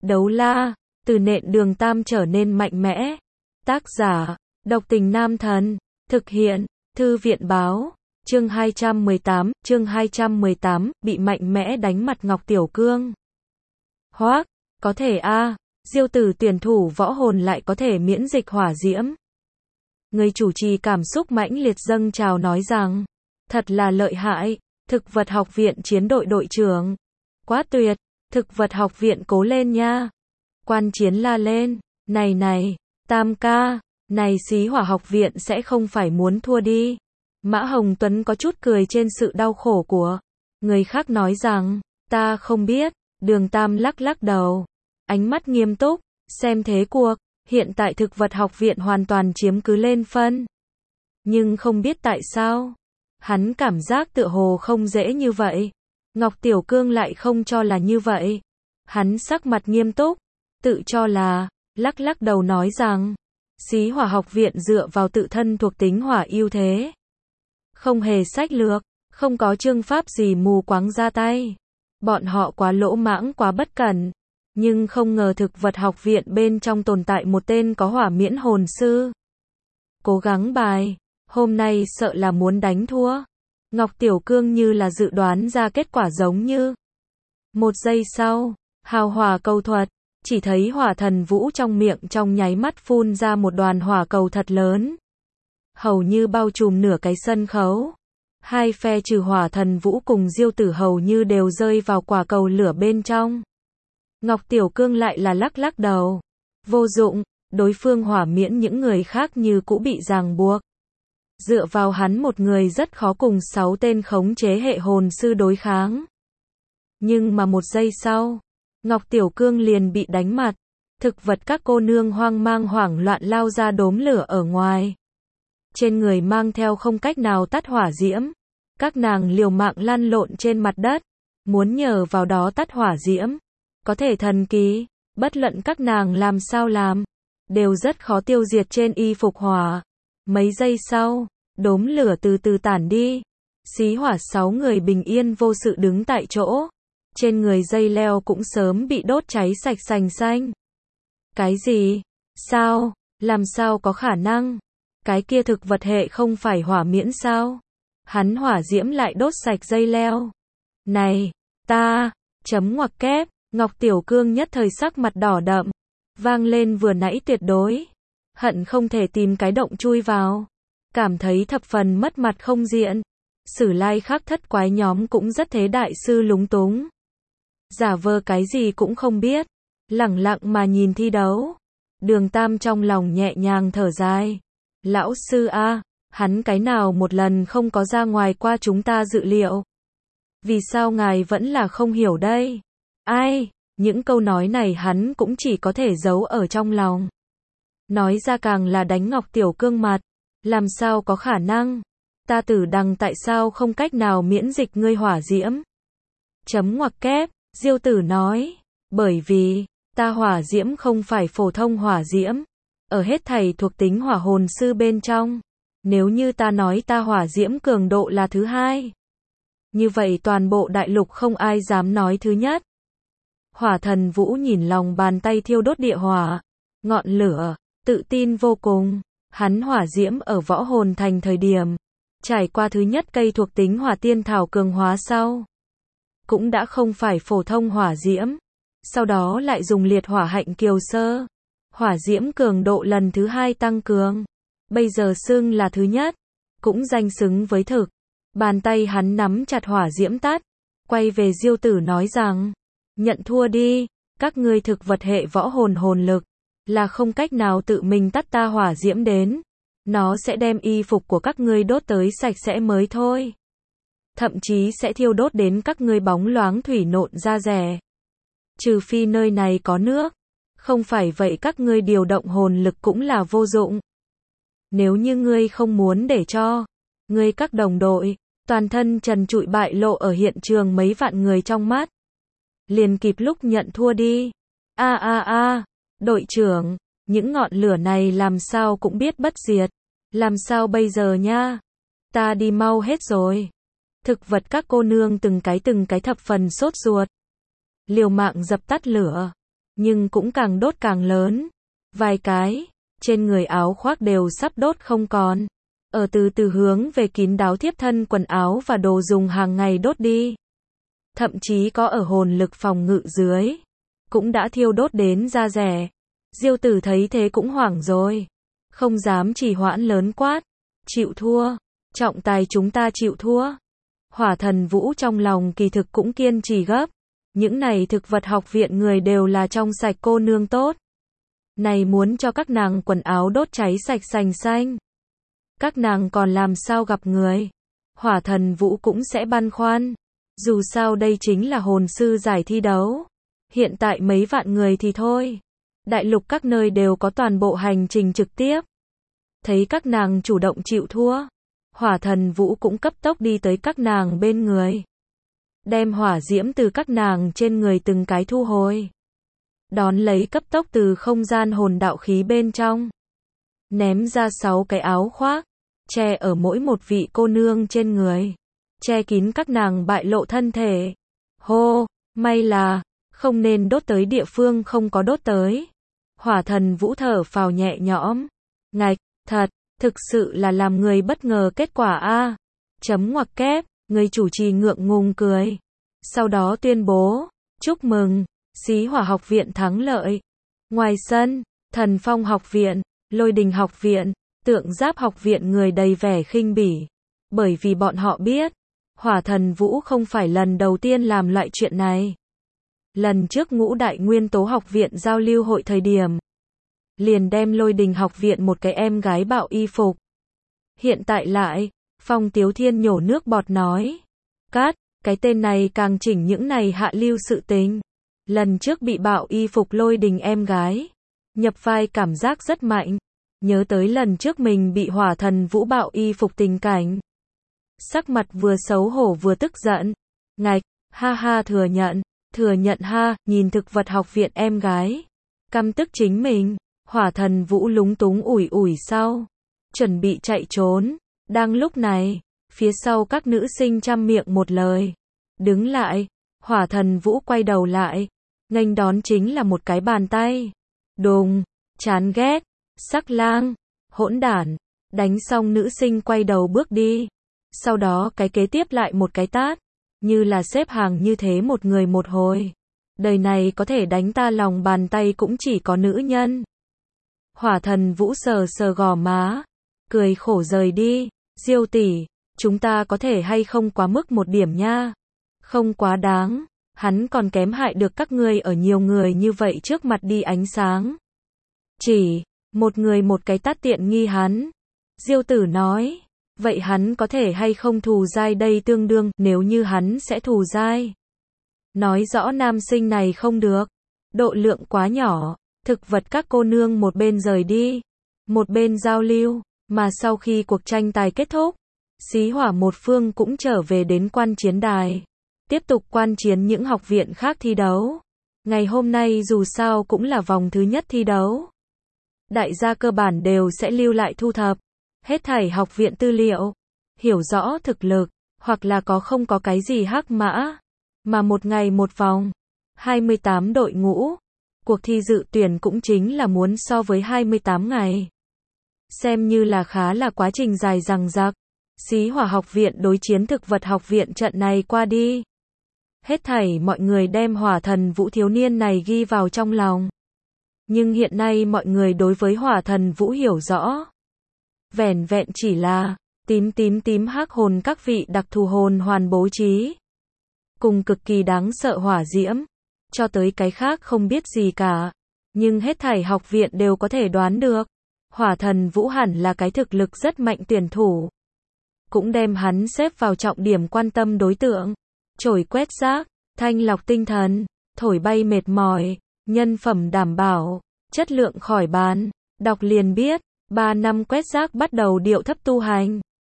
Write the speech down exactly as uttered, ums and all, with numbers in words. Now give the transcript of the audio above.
Đấu la, từ nện Đường Tam trở nên mạnh mẽ. Tác giả, Độc Tình Nam Thần. Thực hiện, Thư viện Báo. Chương hai trăm mười tám, chương hai trăm mười tám, bị mạnh mẽ đánh mặt Ngọc Tiểu Cương. Hoác, có thể a, Diêu Tử tuyển thủ võ hồn lại có thể miễn dịch hỏa diễm. Người chủ trì cảm xúc mãnh liệt dâng trào nói rằng, thật là lợi hại, thực vật học viện chiến đội đội trưởng. Quá tuyệt, thực vật học viện cố lên nha. Quan chiến la lên, này này, Tam ca, này xí hỏa học viện sẽ không phải muốn thua đi. Mã Hồng Tuấn có chút cười trên sự đau khổ của người khác nói rằng, ta không biết. Đường Tam lắc lắc đầu, ánh mắt nghiêm túc, xem thế cuộc, hiện tại thực vật học viện hoàn toàn chiếm cứ lên phân. Nhưng không biết tại sao, hắn cảm giác tựa hồ không dễ như vậy. Ngọc Tiểu Cương lại không cho là như vậy. Hắn sắc mặt nghiêm túc, tự cho là, lắc lắc đầu nói rằng, xí hỏa học viện dựa vào tự thân thuộc tính hỏa ưu thế. Không hề sách lược, không có chương pháp gì mù quáng ra tay. Bọn họ quá lỗ mãng quá bất cẩn. Nhưng không ngờ thực vật học viện bên trong tồn tại một tên có hỏa miễn hồn sư. Cố gắng bài, hôm nay sợ là muốn đánh thua. Ngọc Tiểu Cương như là dự đoán ra kết quả giống như. Một giây sau, hào hỏa cầu thuật, chỉ thấy hỏa thần vũ trong miệng trong nháy mắt phun ra một đoàn hỏa cầu thật lớn. Hầu như bao trùm nửa cái sân khấu. Hai phe trừ hỏa thần vũ cùng Diêu Tử hầu như đều rơi vào quả cầu lửa bên trong. Ngọc Tiểu Cương lại là lắc lắc đầu. Vô dụng, đối phương hỏa miễn những người khác như cũ bị ràng buộc. Dựa vào hắn một người rất khó cùng sáu tên khống chế hệ hồn sư đối kháng. Nhưng mà một giây sau, Ngọc Tiểu Cương liền bị đánh mặt. Thực vật các cô nương hoang mang hoảng loạn lao ra đốm lửa ở ngoài. Trên người mang theo không cách nào tắt hỏa diễm. Các nàng liều mạng lăn lộn trên mặt đất, muốn nhờ vào đó tắt hỏa diễm. Có thể thần kỳ, bất luận các nàng làm sao làm, đều rất khó tiêu diệt trên y phục hỏa. Mấy giây sau, đốm lửa từ từ tản đi. Xí hỏa sáu người bình yên vô sự đứng tại chỗ. Trên người dây leo cũng sớm bị đốt cháy sạch sành xanh. Cái gì? Sao? Làm sao có khả năng? Cái kia thực vật hệ không phải hỏa miễn sao? Hắn hỏa diễm lại đốt sạch dây leo. Này, ta, chấm ngoặc kép, Ngọc Tiểu Cương nhất thời sắc mặt đỏ đậm, vang lên vừa nãy tuyệt đối. Hận không thể tìm cái động chui vào. Cảm thấy thập phần mất mặt không diện. Sử lai khắc thất quái nhóm cũng rất thế đại sư lúng túng. Giả vờ cái gì cũng không biết. Lẳng lặng mà nhìn thi đấu. Đường Tam trong lòng nhẹ nhàng thở dài. Lão sư a, hắn cái nào một lần không có ra ngoài qua chúng ta dự liệu. Vì sao ngài vẫn là không hiểu đây? Ai, những câu nói này hắn cũng chỉ có thể giấu ở trong lòng. Nói ra càng là đánh Ngọc Tiểu Cương mặt. Làm sao có khả năng? Ta Tử Đằng tại sao không cách nào miễn dịch ngươi hỏa diễm? Chấm ngoặc kép, Diêu Tử nói. Bởi vì, ta hỏa diễm không phải phổ thông hỏa diễm. Ở hết thảy thuộc tính hỏa hồn sư bên trong. Nếu như ta nói ta hỏa diễm cường độ là thứ hai. Như vậy toàn bộ đại lục không ai dám nói thứ nhất. Hỏa thần vũ nhìn lòng bàn tay thiêu đốt địa hỏa. Ngọn lửa, tự tin vô cùng. Hắn hỏa diễm ở võ hồn thành thời điểm. Trải qua thứ nhất cây thuộc tính hỏa tiên thảo cường hóa sau. Cũng đã không phải phổ thông hỏa diễm. Sau đó lại dùng liệt hỏa hạnh kiều sơ. Hỏa diễm cường độ lần thứ hai tăng cường. Bây giờ xưng là thứ nhất. Cũng danh xứng với thực. Bàn tay hắn nắm chặt hỏa diễm tắt. Quay về Diêu Tử nói rằng. Nhận thua đi. Các ngươi thực vật hệ võ hồn hồn lực. Là không cách nào tự mình tắt ta hỏa diễm đến. Nó sẽ đem y phục của các ngươi đốt tới sạch sẽ mới thôi. Thậm chí sẽ thiêu đốt đến các ngươi bóng loáng thủy nộn da rẻ. Trừ phi nơi này có nước. Không phải vậy các ngươi điều động hồn lực cũng là vô dụng. Nếu như ngươi không muốn để cho ngươi các đồng đội toàn thân trần trụi bại lộ ở hiện trường mấy vạn người trong mắt, liền kịp lúc nhận thua đi. A a a, đội trưởng, những ngọn lửa này làm sao cũng biết bất diệt. Làm sao bây giờ nha? Ta đi mau hết rồi. Thực vật các cô nương từng cái từng cái thập phần sốt ruột. Liều mạng dập tắt lửa. nhưng cũng càng đốt càng lớn. Vài cái, trên người áo khoác đều sắp đốt không còn. Ở từ từ hướng về kín đáo thiếp thân quần áo và đồ dùng hàng ngày đốt đi. Thậm chí có ở hồn lực phòng ngự dưới, cũng đã thiêu đốt đến da rẻ. Diêu Tử thấy thế cũng hoảng rồi. Không dám trì hoãn, lớn quát. Chịu thua. Trọng tài chúng ta chịu thua. Hỏa Thần Vũ trong lòng kỳ thực cũng kiên trì gấp. Những này thực vật học viện người đều là trong sạch cô nương tốt. Này muốn cho các nàng quần áo đốt cháy sạch sành xanh. Các nàng còn làm sao gặp người. Hỏa Thần Vũ cũng sẽ băn khoăn. Dù sao đây chính là hồn sư giải thi đấu. Hiện tại mấy vạn người thì thôi. Đại lục các nơi đều có toàn bộ hành trình trực tiếp. Thấy các nàng chủ động chịu thua, Hỏa Thần Vũ cũng cấp tốc đi tới các nàng bên người. Đem hỏa diễm từ các nàng trên người từng cái thu hồi. Đón lấy cấp tốc từ không gian hồn đạo khí bên trong. Ném ra sáu cái áo khoác, che ở mỗi một vị cô nương trên người. Che kín các nàng bại lộ thân thể. Hô, may là, không nên đốt tới địa phương không có đốt tới. Hỏa Thần Vũ thở phào nhẹ nhõm. Ngạch, thật, thực sự là làm người bất ngờ kết quả a. Chấm ngoặc kép, người chủ trì ngượng ngùng cười. Sau đó tuyên bố, chúc mừng, Xí Hỏa học viện thắng lợi. Ngoài sân, Thần Phong học viện, Lôi Đình học viện, Tượng Giáp học viện người đầy vẻ khinh bỉ. Bởi vì bọn họ biết, Hỏa Thần Vũ không phải lần đầu tiên làm loại chuyện này. Lần trước Ngũ Đại Nguyên Tố học viện giao lưu hội thời điểm, liền đem Lôi Đình học viện một cái em gái bạo y phục. Hiện tại lại, Phong Tiếu Thiên nhổ nước bọt nói. Cát, cái tên này càng chỉnh những này hạ lưu sự tình. Lần trước bị bạo y phục Lôi Đình em gái. Nhập vai cảm giác rất mạnh. Nhớ tới lần trước mình bị Hỏa Thần Vũ bạo y phục tình cảnh. Sắc mặt vừa xấu hổ vừa tức giận. Ngạch, ha ha thừa nhận, thừa nhận ha, nhìn thực vật học viện em gái. Căm tức chính mình. Hỏa Thần Vũ lúng túng ủi ủi sau. Chuẩn bị chạy trốn. Đang lúc này, phía sau các nữ sinh chăm miệng một lời. Đứng lại. Hỏa Thần Vũ quay đầu lại. Nghênh đón chính là một cái bàn tay. Đùng, chán ghét, sắc lang, hỗn đản. Đánh xong nữ sinh quay đầu bước đi. Sau đó cái kế tiếp lại một cái tát. Như là xếp hàng như thế một người một hồi. Đời này có thể đánh ta lòng bàn tay cũng chỉ có nữ nhân. Hỏa Thần Vũ sờ sờ gò má. Cười khổ rời đi. Diêu tỷ, chúng ta có thể hay không quá mức một điểm nha. Không quá đáng. Hắn còn kém hại được các ngươi ở nhiều người như vậy trước mặt đi ánh sáng. Chỉ, một người một cái tát tiện nghi hắn. Diêu tử nói. Vậy hắn có thể hay không thù dai đây tương đương, nếu như hắn sẽ thù dai. Nói rõ nam sinh này không được. Độ lượng quá nhỏ. Thực vật các cô nương một bên rời đi. Một bên giao lưu. Mà sau khi cuộc tranh tài kết thúc, Xí Hỏa một phương cũng trở về đến quan chiến đài. Tiếp tục quan chiến những học viện khác thi đấu. Ngày hôm nay dù sao cũng là vòng thứ nhất thi đấu. Đại gia cơ bản đều sẽ lưu lại thu thập. Hết thảy học viện tư liệu. Hiểu rõ thực lực. Hoặc là có không có cái gì hắc mã. Mà một ngày một vòng. hai mươi tám đội ngũ. Cuộc thi dự tuyển cũng chính là muốn so với hai mươi tám ngày. Xem như là khá là quá trình dài dằng dặc. Xí Hỏa học viện đối chiến thực vật học viện trận này qua đi. Hết thảy mọi người đem Hỏa Thần Vũ thiếu niên này ghi vào trong lòng. Nhưng hiện nay mọi người đối với Hỏa Thần Vũ hiểu rõ. Vẻn vẹn chỉ là tím tím tím hắc hồn các vị đặc thù hồn hoàn bố trí. Cùng cực kỳ đáng sợ hỏa diễm. Cho tới cái khác không biết gì cả. Nhưng hết thảy học viện đều có thể đoán được. Hỏa Thần Vũ hẳn là cái thực lực rất mạnh tuyển thủ. Cũng đem hắn xếp vào trọng điểm quan tâm đối tượng. Chổi quét rác, thanh lọc tinh thần, thổi bay mệt mỏi, nhân phẩm đảm bảo, chất lượng khỏi bàn. Đọc liền biết, ba năm quét rác bắt đầu điệu thấp tu hành.